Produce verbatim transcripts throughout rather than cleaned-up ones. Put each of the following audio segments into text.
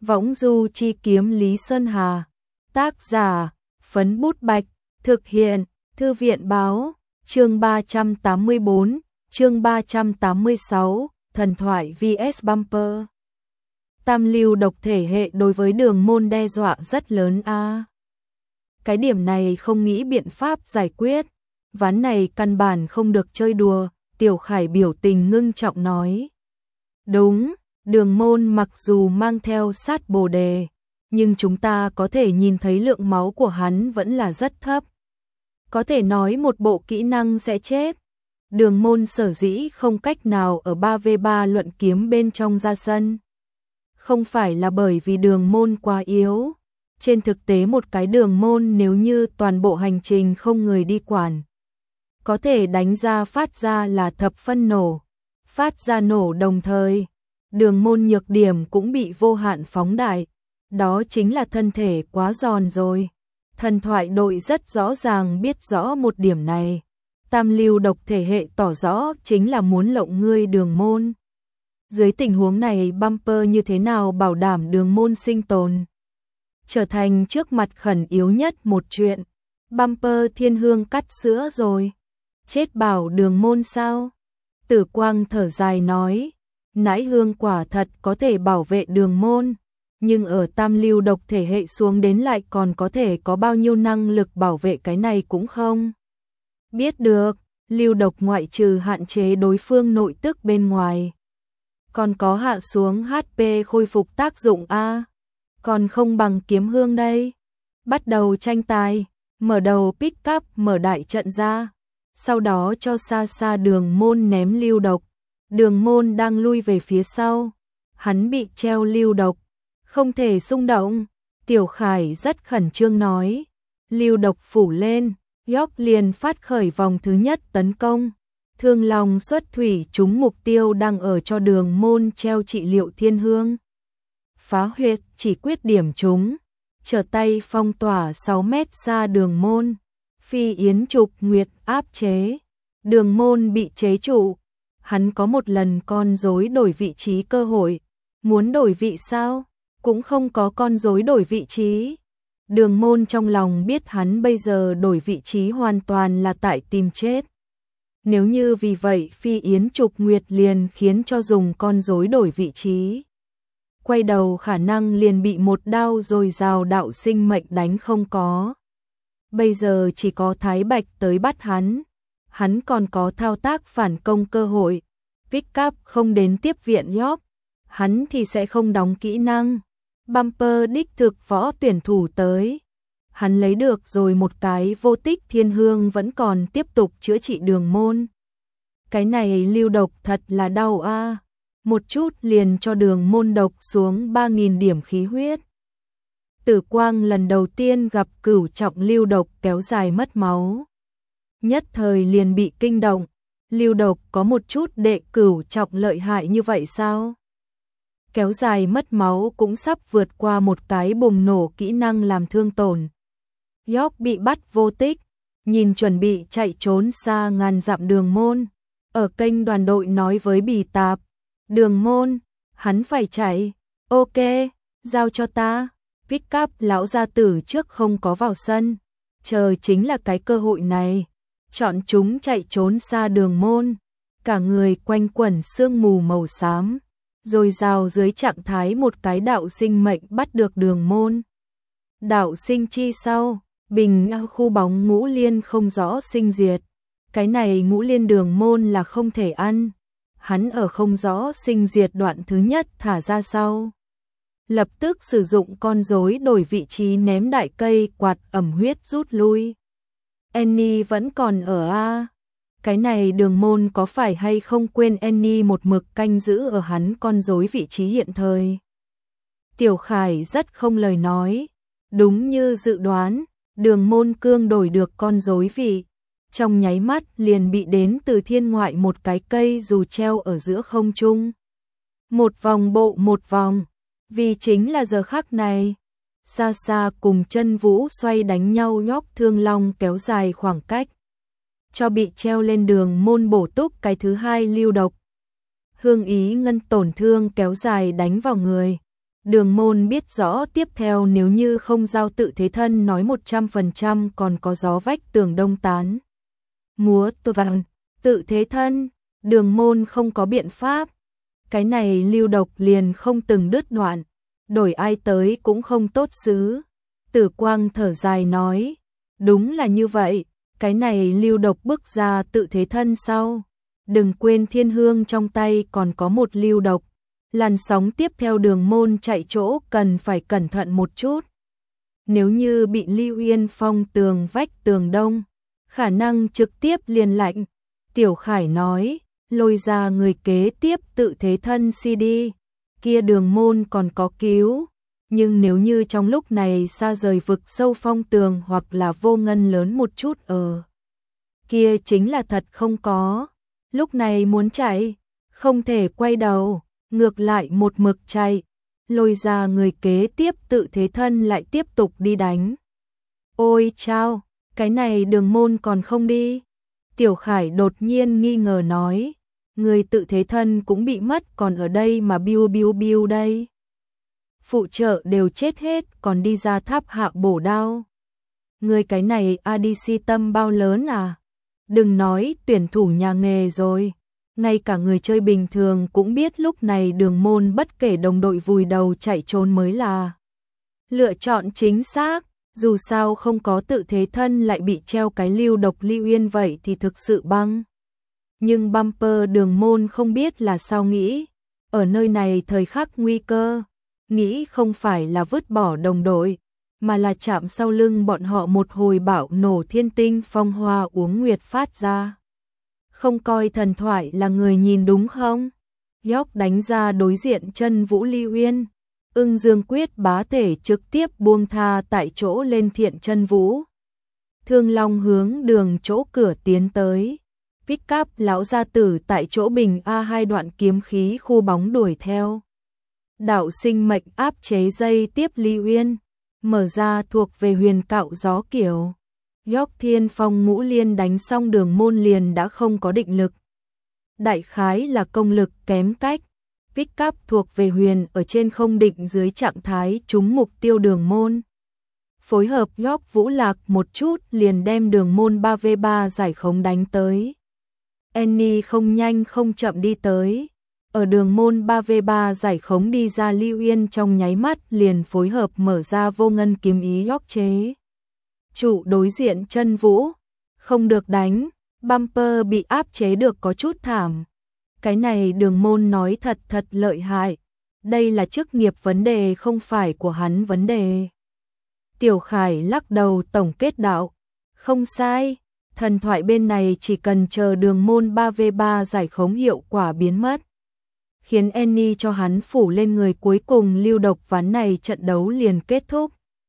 Võng du chi kiếm Lý Sơn Hà. Tác giả, Phấn Bút Bạch. Thực hiện, Thư viện Báo. Chương ba trăm tám mươi bốn, chương ba trăm tám mươi sáu, thần thoại vs Bumper. Tam lưu độc thể hệ đối với Đường Môn đe dọa rất lớn a. À. Cái điểm này không nghĩ biện pháp giải quyết, ván này căn bản không được chơi đùa, Tiểu Khải biểu tình ngưng trọng nói. Đúng, Đường Môn mặc dù mang theo sát bồ đề, nhưng chúng ta có thể nhìn thấy lượng máu của hắn vẫn là rất thấp. Có thể nói một bộ kỹ năng sẽ chết. Đường Môn sở dĩ không cách nào ở ba vs ba luận kiếm bên trong ra sân. Không phải là bởi vì Đường Môn quá yếu. Trên thực tế một cái Đường Môn nếu như toàn bộ hành trình không người đi quản, có thể đánh ra phát ra là thập phân nổ. Phát ra nổ đồng thời, Đường Môn nhược điểm cũng bị vô hạn phóng đại. Đó chính là thân thể quá giòn rồi. Thần thoại đội rất rõ ràng biết rõ một điểm này. Tam lưu độc thể hệ tỏ rõ chính là muốn lộng ngươi Đường Môn. Dưới tình huống này Bumper như thế nào bảo đảm Đường Môn sinh tồn? Trở thành trước mặt khẩn yếu nhất một chuyện. Bumper thiên hương cắt sữa rồi. Chết bảo Đường Môn sao? Tử Quang thở dài nói. Nãi hương quả thật có thể bảo vệ Đường Môn. Nhưng ở tam lưu độc thể hệ xuống đến lại còn có thể có bao nhiêu năng lực bảo vệ cái này cũng không biết được. Lưu độc ngoại trừ hạn chế đối phương nội tức bên ngoài, còn có hạ xuống hát pê khôi phục tác dụng a. Còn không bằng kiếm hương đây. Bắt đầu tranh tài, mở đầu pick up mở đại trận ra, sau đó cho xa xa Đường Môn ném lưu độc. Đường Môn đang lui về phía sau, hắn bị treo lưu độc, không thể xung động. Tiểu Khải rất khẩn trương nói. Lưu độc phủ lên, York liền phát khởi vòng thứ nhất tấn công. Thương Long xuất thủy trúng mục tiêu đang ở cho Đường Môn treo trị liệu thiên hương. Phá huyệt chỉ quyết điểm trúng, trở tay phong tỏa sáu mét xa Đường Môn. Phi Yến Trục Nguyệt áp chế. Đường Môn bị chế trụ. Hắn có một lần con rối đổi vị trí cơ hội. Muốn đổi vị sao? Cũng không có con rối đổi vị trí. Đường Môn trong lòng biết hắn bây giờ đổi vị trí hoàn toàn là tại tìm chết. Nếu như vì vậy Phi Yến Trục Nguyệt liền khiến cho dùng con rối đổi vị trí, quay đầu khả năng liền bị một đao rồi rào đạo sinh mệnh đánh không có. Bây giờ chỉ có Thái Bạch tới bắt hắn. Hắn còn có thao tác phản công cơ hội. Pick up không đến tiếp viện York, hắn thì sẽ không đóng kỹ năng. Bumper đích thực võ tuyển thủ tới. Hắn lấy được rồi một cái vô tích thiên hương vẫn còn tiếp tục chữa trị Đường Môn. Cái này lưu độc thật là đau a. À. Một chút liền cho Đường Môn độc xuống ba nghìn điểm khí huyết. Tử Quang lần đầu tiên gặp cửu trọng lưu độc kéo dài mất máu. Nhất thời liền bị kinh động. Lưu độc có một chút đệ cửu trọng lợi hại như vậy sao? Kéo dài mất máu cũng sắp vượt qua một cái bùng nổ kỹ năng làm thương tổn. York bị bắt vô tích, nhìn chuẩn bị chạy trốn xa ngàn dặm Đường Môn. Ở kênh đoàn đội nói với Bì Tạp. Đường Môn, hắn phải chạy. Ok, giao cho ta. Pick up lão gia tử trước không có vào sân. Chờ chính là cái cơ hội này. Chọn chúng chạy trốn xa Đường Môn. Cả người quanh quẩn sương mù màu xám. Rồi rào dưới trạng thái một cái đạo sinh mệnh bắt được Đường Môn. Đạo sinh chi sau, bình khu bóng ngũ liên không rõ sinh diệt. Cái này ngũ liên Đường Môn là không thể ăn. Hắn ở không rõ sinh diệt đoạn thứ nhất thả ra sau. Lập tức sử dụng con rối đổi vị trí ném đại cây quạt ẩm huyết rút lui. Annie vẫn còn ở a. Cái này Đường Môn có phải hay không quên Annie một mực canh giữ ở hắn con rối vị trí hiện thời. Tiểu Khải rất không lời nói. Đúng như dự đoán, Đường Môn cương đổi được con rối vị. Trong nháy mắt liền bị đến từ thiên ngoại một cái cây dù treo ở giữa không trung. Một vòng bộ một vòng. Vì chính là giờ khắc này. Xa xa cùng chân vũ xoay đánh nhau nhóc Thương Long kéo dài khoảng cách. Cho bị treo lên Đường Môn bổ túc cái thứ hai lưu độc. Hương ý ngân tổn thương kéo dài đánh vào người. Đường Môn biết rõ tiếp theo nếu như không giao Tự Thế Thân nói một trăm phần trăm còn có gió vách tường đông tán. Múa tôi vàng, Tự Thế Thân, Đường Môn không có biện pháp. Cái này lưu độc liền không từng đứt đoạn, đổi ai tới cũng không tốt xứ. Tử Quang thở dài nói, đúng là như vậy, cái này lưu độc bức ra Tự Thế Thân sau. Đừng quên Thiên Hương trong tay còn có một lưu độc. Làn sóng tiếp theo Đường Môn chạy chỗ cần phải cẩn thận một chút. Nếu như bị Lưu Yên Phong tường vách tường đông, khả năng trực tiếp liền lạnh. Tiểu Khải nói, lôi ra người kế tiếp Tự Thế Thân xê đê, kia Đường Môn còn có cứu. Nhưng nếu như trong lúc này xa rời vực sâu phong tường hoặc là vô ngân lớn một chút ở, kia chính là thật không có. Lúc này muốn chạy, không thể quay đầu, ngược lại một mực chạy. Lôi ra người kế tiếp Tự Thế Thân lại tiếp tục đi đánh. Ôi chao, cái này Đường Môn còn không đi. Tiểu Khải đột nhiên nghi ngờ nói, người Tự Thế Thân cũng bị mất còn ở đây mà biu biu biu đây. Phụ trợ đều chết hết còn đi ra tháp hạ bổ đao. Người cái này a đê xê tâm bao lớn à? Đừng nói tuyển thủ nhà nghề rồi. Ngay cả người chơi bình thường cũng biết lúc này Đường Môn bất kể đồng đội vùi đầu chạy trốn mới là lựa chọn chính xác. Dù sao không có Tự Thế Thân lại bị treo cái lưu độc Lưu Yên vậy thì thực sự băng. Nhưng bumper Đường Môn không biết là sao nghĩ. Ở nơi này thời khắc nguy cơ, nghĩ không phải là vứt bỏ đồng đội, mà là chạm sau lưng bọn họ một hồi bạo nổ thiên tinh phong hoa uống nguyệt phát ra. Không coi thần thoại là người nhìn đúng không? York đánh ra đối diện chân Vũ Lưu Yên. Ưng Dương quyết bá thể trực tiếp buông tha tại chỗ lên thiện chân Vũ. Thương Long hướng đường chỗ cửa tiến tới. Pick up lão gia tử tại chỗ bình A hai đoạn kiếm khí khu bóng đuổi theo. Đạo sinh mệnh áp chế dây tiếp Lưu Yên. Mở ra thuộc về huyền cạo gió kiểu. York Thiên Phong ngũ liên đánh xong Đường Môn liền đã không có định lực. Đại khái là công lực kém cách. Pick up thuộc về huyền ở trên không định dưới trạng thái trúng mục tiêu Đường Môn. Phối hợp York Vũ Lạc một chút liền đem Đường Môn ba vs ba giải khống đánh tới. Annie không nhanh không chậm đi tới. Ở Đường Môn ba vs ba giải khống đi ra Lưu Yên trong nháy mắt liền phối hợp mở ra vô ngân kiếm ý York chế. Chủ đối diện chân Vũ. Không được đánh. Bumper bị áp chế được có chút thảm. Cái này Đường Môn nói thật thật lợi hại. Đây là chức nghiệp vấn đề không phải của hắn vấn đề. Tiểu Khải lắc đầu tổng kết đạo. Không sai. Thần thoại bên này chỉ cần chờ Đường Môn ba vs ba giải khống hiệu quả biến mất. Khiến Annie cho hắn phủ lên người cuối cùng lưu độc ván này trận đấu liền kết thúc.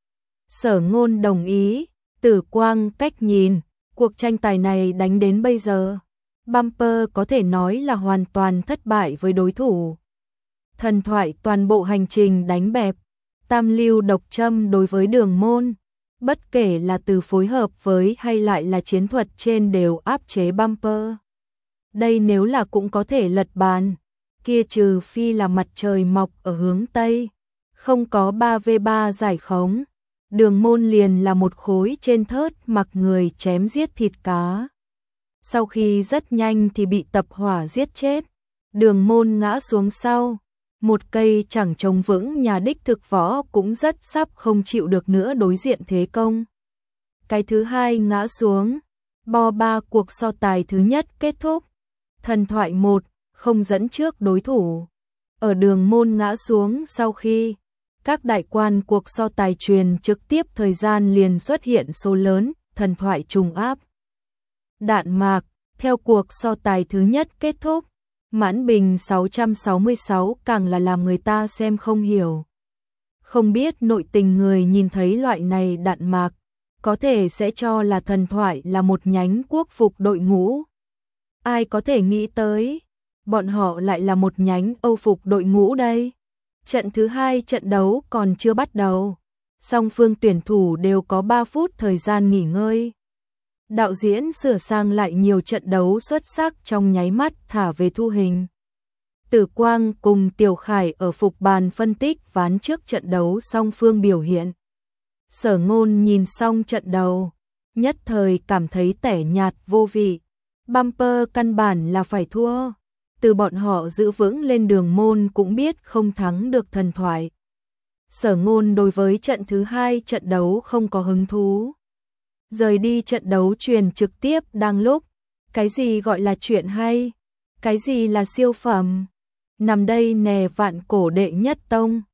Sở Ngôn đồng ý. Tử Quang cách nhìn. Cuộc tranh tài này đánh đến bây giờ. Bumper có thể nói là hoàn toàn thất bại với đối thủ. Thần thoại toàn bộ hành trình đánh bẹp. Tam lưu độc châm đối với Đường Môn. Bất kể là từ phối hợp với hay lại là chiến thuật trên đều áp chế Bumper. Đây nếu là cũng có thể lật bàn. Kia trừ phi là mặt trời mọc ở hướng Tây. Không có ba vs ba giải khống. Đường Môn liền là một khối trên thớt mặc người chém giết thịt cá. Sau khi rất nhanh thì bị tập hỏa giết chết. Đường Môn ngã xuống sau. Một cây chẳng trông vững nhà đích thực võ cũng rất sắp không chịu được nữa đối diện thế công. Cái thứ hai ngã xuống. Bo ba cuộc so tài thứ nhất kết thúc. Thần thoại một không dẫn trước đối thủ. Ở Đường Môn ngã xuống sau khi các đại quan cuộc so tài truyền trực tiếp thời gian liền xuất hiện số lớn, thần thoại trùng áp. Đạn mạc, theo cuộc so tài thứ nhất kết thúc, mãn bình sáu trăm sáu mươi sáu càng là làm người ta xem không hiểu. Không biết nội tình người nhìn thấy loại này đạn mạc, có thể sẽ cho là thần thoại là một nhánh quốc phục đội ngũ. Ai có thể nghĩ tới, bọn họ lại là một nhánh Âu phục đội ngũ đây. Trận thứ hai trận đấu còn chưa bắt đầu. Song phương tuyển thủ đều có ba phút thời gian nghỉ ngơi. Đạo diễn sửa sang lại nhiều trận đấu xuất sắc trong nháy mắt thả về thu hình. Tử Quang cùng Tiểu Khải ở phục bàn phân tích ván trước trận đấu song phương biểu hiện. Sở Ngôn nhìn xong trận đấu, nhất thời cảm thấy tẻ nhạt vô vị. Bumper căn bản là phải thua. Từ bọn họ giữ vững lên đường môn cũng biết không thắng được thần thoại. Sở Ngôn đối với trận thứ hai trận đấu không có hứng thú. Rời đi trận đấu truyền trực tiếp đang lúc. Cái gì gọi là chuyện hay? Cái gì là siêu phẩm? Nằm đây nè vạn cổ đệ nhất tông.